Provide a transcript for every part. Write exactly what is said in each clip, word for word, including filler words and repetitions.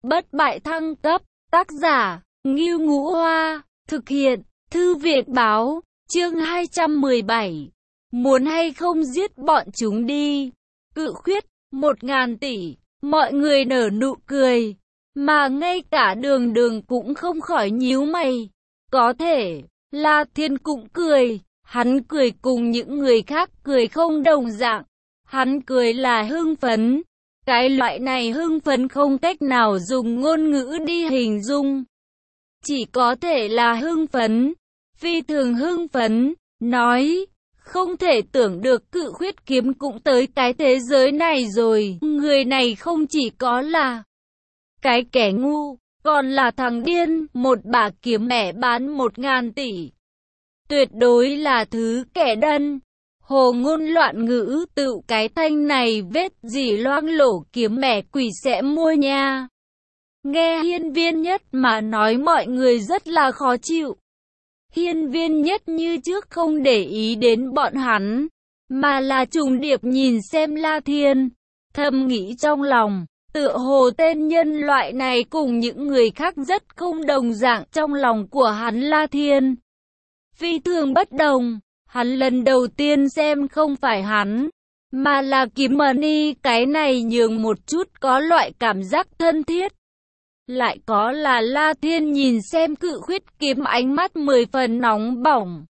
bất bại thăng cấp, tác giả, Ngưu Ngũ Hoa, thực hiện, Thư viện báo, chương hai trăm mười bảy. Muốn hay không giết bọn chúng đi. Cự khuyết, một ngàn tỷ, mọi người nở nụ cười, mà ngay cả đường đường cũng không khỏi nhíu mày. Có thể, La Thiên cũng cười, hắn cười cùng những người khác cười không đồng dạng. Hắn cười là hưng phấn. Cái loại này hưng phấn không cách nào dùng ngôn ngữ đi hình dung. Chỉ có thể là hưng phấn, phi thường hưng phấn, nói, không thể tưởng được Cự Khuyết kiếm cũng tới cái thế giới này rồi. Người này không chỉ có là cái kẻ ngu, còn là thằng điên, một bả kiếm mẹ bán một ngàn tỷ. Tuyệt đối là thứ kẻ đần. Hồ ngôn loạn ngữ, tự cái thanh này vết gì loang lổ kiếm mẹ quỷ sẽ mua nha. Nghe Hiên Viên Nhất mà nói mọi người rất là khó chịu. Hiên Viên Nhất như trước không để ý đến bọn hắn, mà là trùng điệp nhìn xem La Thiên, thầm nghĩ trong lòng, tựa hồ tên nhân loại này cùng những người khác rất không đồng dạng. Trong lòng của hắn La Thiên phi thường bất đồng. Hắn lần đầu tiên xem không phải hắn, mà là kiếm money, cái này nhường một chút có loại cảm giác thân thiết. Lại có là La Thiên nhìn xem Cự Khuyết kiếm ánh mắt mười phần nóng bỏng.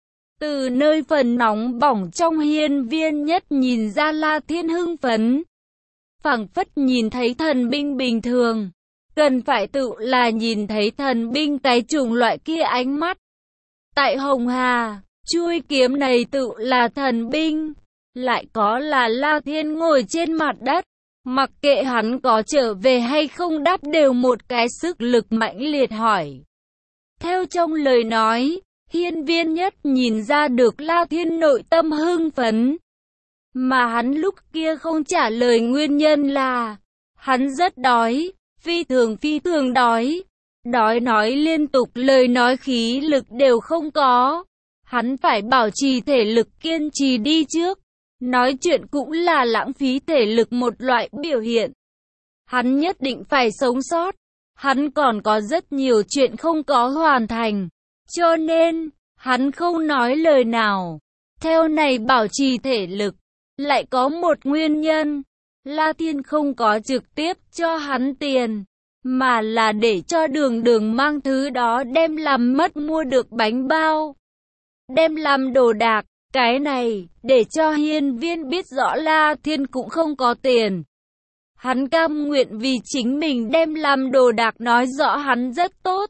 Từ nơi phần nóng bỏng trong Hiên Viên Nhất nhìn ra La Thiên hưng phấn, phảng phất nhìn thấy thần binh bình thường. Cần phải tự là nhìn thấy thần binh cái chủng loại kia ánh mắt. Tại Hồng Hà, chuôi kiếm này tự là thần binh. Lại có là La Thiên ngồi trên mặt đất, mặc kệ hắn có trở về hay không đáp đều một cái sức lực mãnh liệt hỏi. Theo trong lời nói, Hiên Viên Nhất nhìn ra được La Thiên nội tâm hưng phấn. Mà hắn lúc kia không trả lời nguyên nhân là hắn rất đói, phi thường phi thường đói. Đói nói liên tục, lời nói khí lực đều không có. Hắn phải bảo trì thể lực kiên trì đi trước. Nói chuyện cũng là lãng phí thể lực một loại biểu hiện. Hắn nhất định phải sống sót. Hắn còn có rất nhiều chuyện không có hoàn thành. Cho nên, hắn không nói lời nào. Theo này bảo trì thể lực, lại có một nguyên nhân. La Thiên không có trực tiếp cho hắn tiền, mà là để cho đường đường mang thứ đó đem làm mất mua được bánh bao, đem làm đồ đạc. Cái này, để cho Hiên Viên biết rõ La Thiên cũng không có tiền. Hắn cam nguyện vì chính mình đem làm đồ đạc, nói rõ hắn rất tốt.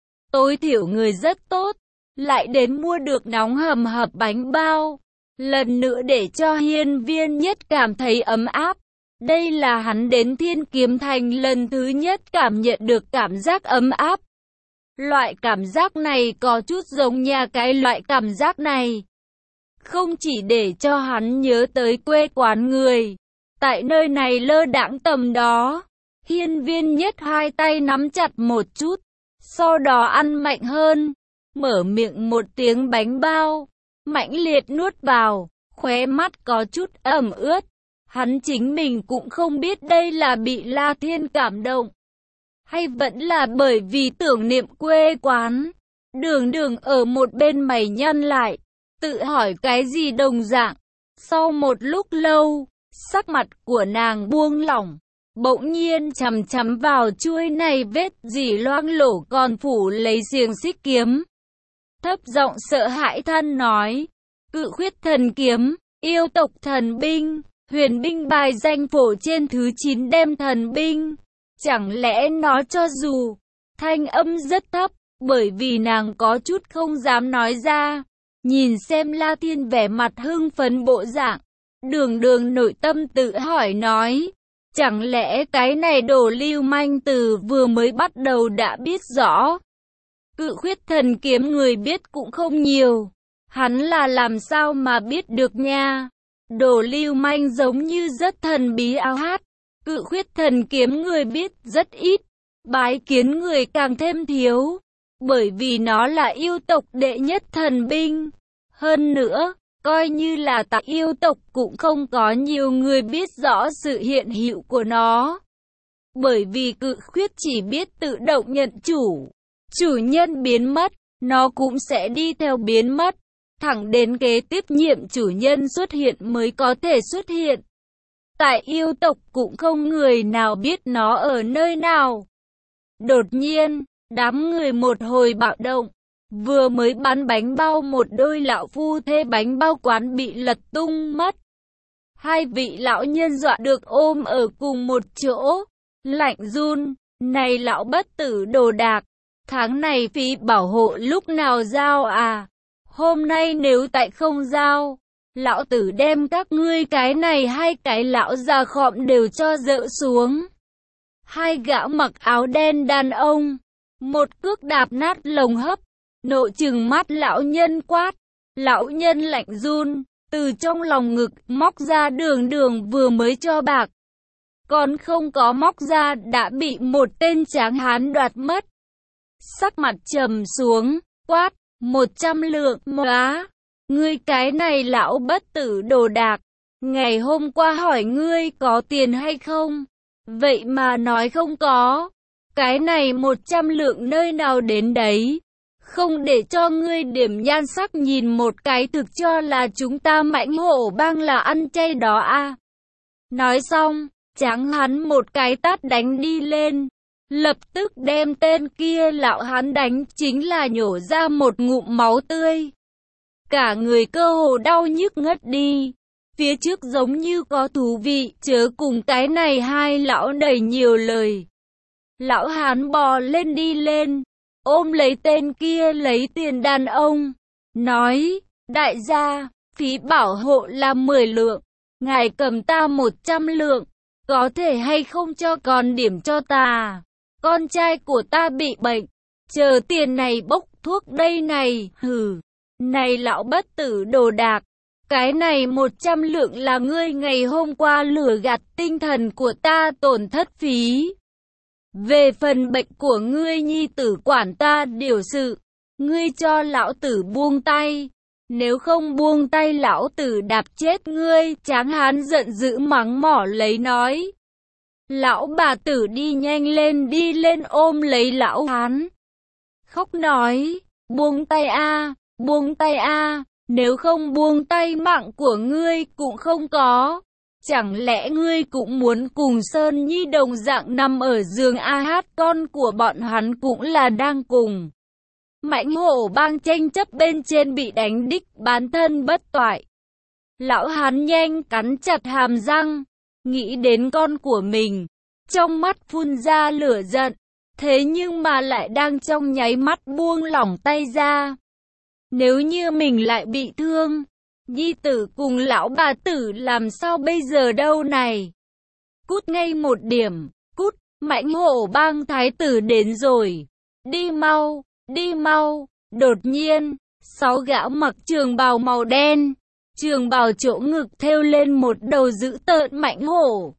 Tối thiểu người rất tốt, lại đến mua được nóng hầm hập bánh bao. Lần nữa để cho Hiên Viên Nhất cảm thấy ấm áp. Đây là hắn đến Thiên Kiếm Thành lần thứ nhất cảm nhận được cảm giác ấm áp. Loại cảm giác này có chút giống nhà cái loại cảm giác này. Không chỉ để cho hắn nhớ tới quê quán người. Tại nơi này lơ đãng tầm đó, Hiên Viên Nhất hai tay nắm chặt một chút, sau đó ăn mạnh hơn, mở miệng một tiếng bánh bao, mãnh liệt nuốt vào, khóe mắt có chút ẩm ướt. Hắn chính mình cũng không biết đây là bị La Thiên cảm động, hay vẫn là bởi vì tưởng niệm quê quán. Đường đường ở một bên mày nhăn lại, tự hỏi cái gì đồng dạng. Sau một lúc lâu, sắc mặt của nàng buông lỏng, bỗng nhiên chằm chằm vào chuôi này vết dỉ loang lổ còn phủ lấy xiềng xích kiếm. Thấp giọng sợ hãi than nói, Cự Khuyết thần kiếm, yêu tộc thần binh, huyền binh bài danh phổ trên thứ chín đem thần binh. Chẳng lẽ nó cho dù thanh âm rất thấp, bởi vì nàng có chút không dám nói ra. Nhìn xem La Thiên vẻ mặt hưng phấn bộ dạng, đường đường nội tâm tự hỏi nói, chẳng lẽ cái này đồ lưu manh từ vừa mới bắt đầu đã biết rõ. Cự Khuyết thần kiếm người biết cũng không nhiều, hắn là làm sao mà biết được nha. Đồ lưu manh giống như rất thần bí áo hát. Cự Khuyết thần kiếm người biết rất ít, bái kiến người càng thêm thiếu, bởi vì nó là yêu tộc đệ nhất thần binh. Hơn nữa, coi như là tại yêu tộc cũng không có nhiều người biết rõ sự hiện hữu của nó. Bởi vì cự khuyết chỉ biết tự động nhận chủ. Chủ nhân biến mất, nó cũng sẽ đi theo biến mất. Thẳng đến kế tiếp nhiệm chủ nhân xuất hiện mới có thể xuất hiện. Tại yêu tộc cũng không người nào biết nó ở nơi nào. Đột nhiên, đám người một hồi bạo động. Vừa mới bán bánh bao một đôi lão phu thê bánh bao quán bị lật tung mất. Hai vị lão nhân dọa được ôm ở cùng một chỗ. Lạnh run, này lão bất tử đồ đạc. Tháng này phí bảo hộ lúc nào giao à? Hôm nay nếu tại không giao, lão tử đem các ngươi cái này hai cái lão già khọm đều cho dỡ xuống. Hai gã mặc áo đen đàn ông, một cước đạp nát lồng hấp, nộ trừng mắt lão nhân quát. Lão nhân lạnh run, từ trong lòng ngực móc ra đường đường vừa mới cho bạc. Còn không có móc ra đã bị một tên tráng hán đoạt mất. Sắc mặt trầm xuống, quát, một trăm lượng móa. Ngươi cái này lão bất tử đồ đạc. Ngày hôm qua hỏi ngươi có tiền hay không? Vậy mà nói không có. Cái này một trăm lượng nơi nào đến đấy? Không để cho ngươi điểm nhan sắc nhìn một cái thực cho là chúng ta Mãnh Hổ Bang là ăn chay đó à? Nói xong, tráng hắn một cái tát đánh đi lên. Lập tức đem tên kia lão hắn đánh chính là nhổ ra một ngụm máu tươi. Cả người cơ hồ đau nhức ngất đi. Phía trước giống như có thú vị, chớ cùng cái này hai lão đầy nhiều lời. Lão hán bò lên đi lên, ôm lấy tên kia lấy tiền đàn ông. Nói, đại gia, phí bảo hộ là mười lượng, ngài cầm ta một trăm lượng, có thể hay không cho con điểm cho ta? Con trai của ta bị bệnh, chờ tiền này bốc thuốc đây này, hừ. Này lão bất tử đồ đạc, cái này một trăm lượng là ngươi ngày hôm qua lừa gạt tinh thần của ta tổn thất phí. Về phần bệnh của ngươi nhi tử quản ta điều sự, ngươi cho lão tử buông tay. Nếu không buông tay lão tử đạp chết ngươi, tráng hán giận dữ mắng mỏ lấy nói. Lão bà tử đi nhanh lên đi lên ôm lấy lão hán. Khóc nói, buông tay a, buông tay a, nếu không buông tay mạng của ngươi cũng không có. Chẳng lẽ ngươi cũng muốn cùng Sơn Nhi đồng dạng nằm ở giường a hát, con của bọn hắn cũng là đang cùng Mãnh Hổ Bang tranh chấp bên trên bị đánh đích bán thân bất toại. Lão hán nhanh cắn chặt hàm răng, nghĩ đến con của mình, trong mắt phun ra lửa giận, thế nhưng mà lại đang trong nháy mắt buông lỏng tay ra. Nếu như mình lại bị thương, nhi tử cùng lão bà tử làm sao bây giờ đâu này? Cút ngay một điểm, cút, Mãnh Hổ Bang thái tử đến rồi. Đi mau, đi mau. Đột nhiên, sáu gã mặc trường bào màu đen, trường bào chỗ ngực thêu lên một đầu dữ tợn mãnh hổ.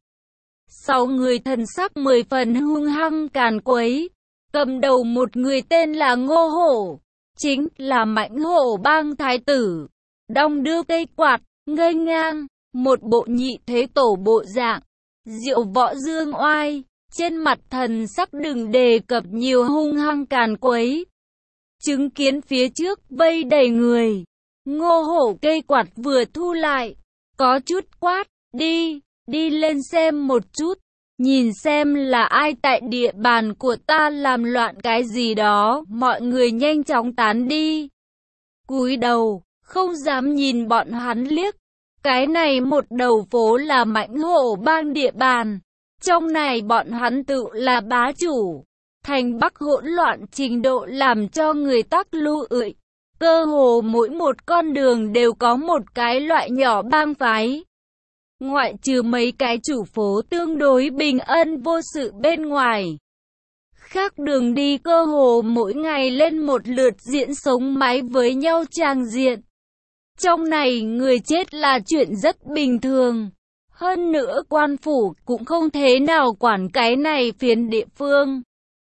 Sáu người thần sắc mười phần hung hăng càn quấy, cầm đầu một người tên là Ngô Hổ, chính là Mãnh Hổ Bang thái tử. Đong đưa cây quạt, ngây ngang, một bộ nhị thế tổ bộ dạng, diệu võ dương oai, trên mặt thần sắc đừng đề cập nhiều hung hăng càn quấy. Chứng kiến phía trước vây đầy người, Ngô Hổ cây quạt vừa thu lại, có chút quát, đi, đi lên xem một chút, nhìn xem là ai tại địa bàn của ta làm loạn cái gì đó, mọi người nhanh chóng tán đi. Cúi đầu, không dám nhìn bọn hắn liếc, cái này một đầu phố là Mãnh Hổ Bang địa bàn, trong này bọn hắn tự là bá chủ. Thành Bắc hỗn loạn trình độ làm cho người tắc lưu ưỡi, cơ hồ mỗi một con đường đều có một cái loại nhỏ bang phái. Ngoại trừ mấy cái chủ phố tương đối bình an vô sự bên ngoài, khác đường đi cơ hồ mỗi ngày lên một lượt diễn sống mái với nhau tràng diện. Trong này người chết là chuyện rất bình thường, hơn nữa quan phủ cũng không thế nào quản cái này phiền địa phương.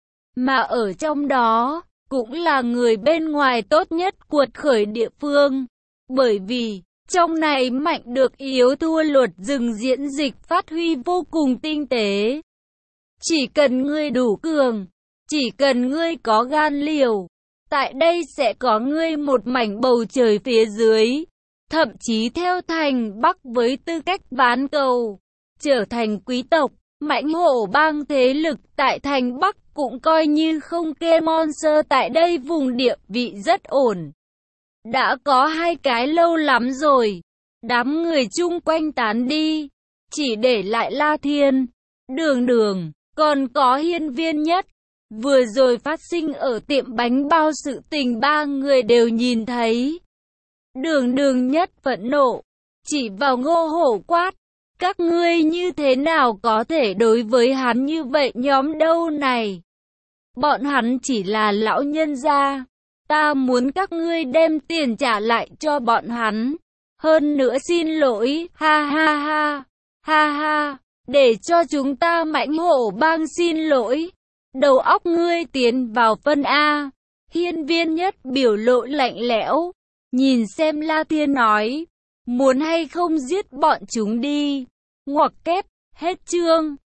Mà ở trong đó, cũng là người bên ngoài tốt nhất cuột khởi địa phương. Bởi vì, trong này mạnh được yếu thua luật rừng diễn dịch phát huy vô cùng tinh tế. Chỉ cần ngươi đủ cường, chỉ cần ngươi có gan liều, tại đây sẽ có ngươi một mảnh bầu trời phía dưới, thậm chí theo thành Bắc với tư cách bán cầu, trở thành quý tộc. Mãnh hổ bang thế lực tại thành Bắc cũng coi như không kê Monster tại đây vùng địa vị rất ổn. Đã có hai cái lâu lắm rồi, đám người chung quanh tán đi, chỉ để lại La Thiên, Đường Đường, còn có Hiên Viên Nhất. Vừa rồi phát sinh ở tiệm bánh bao sự tình ba người đều nhìn thấy. Đường Đường Nhất phẫn nộ, chỉ vào Ngô Hổ quát. Các ngươi như thế nào có thể đối với hắn như vậy nhóm đâu này? Bọn hắn chỉ là lão nhân gia. Ta muốn các ngươi đem tiền trả lại cho bọn hắn. Hơn nữa xin lỗi, ha ha ha, ha ha, để cho chúng ta mãnh hổ bang xin lỗi. Đầu óc ngươi tiến vào phân A. Hiên Viên Nhất biểu lộ lạnh lẽo, nhìn xem La Thiên nói. Muốn hay không giết bọn chúng đi. Ngoặc kép, hết chương.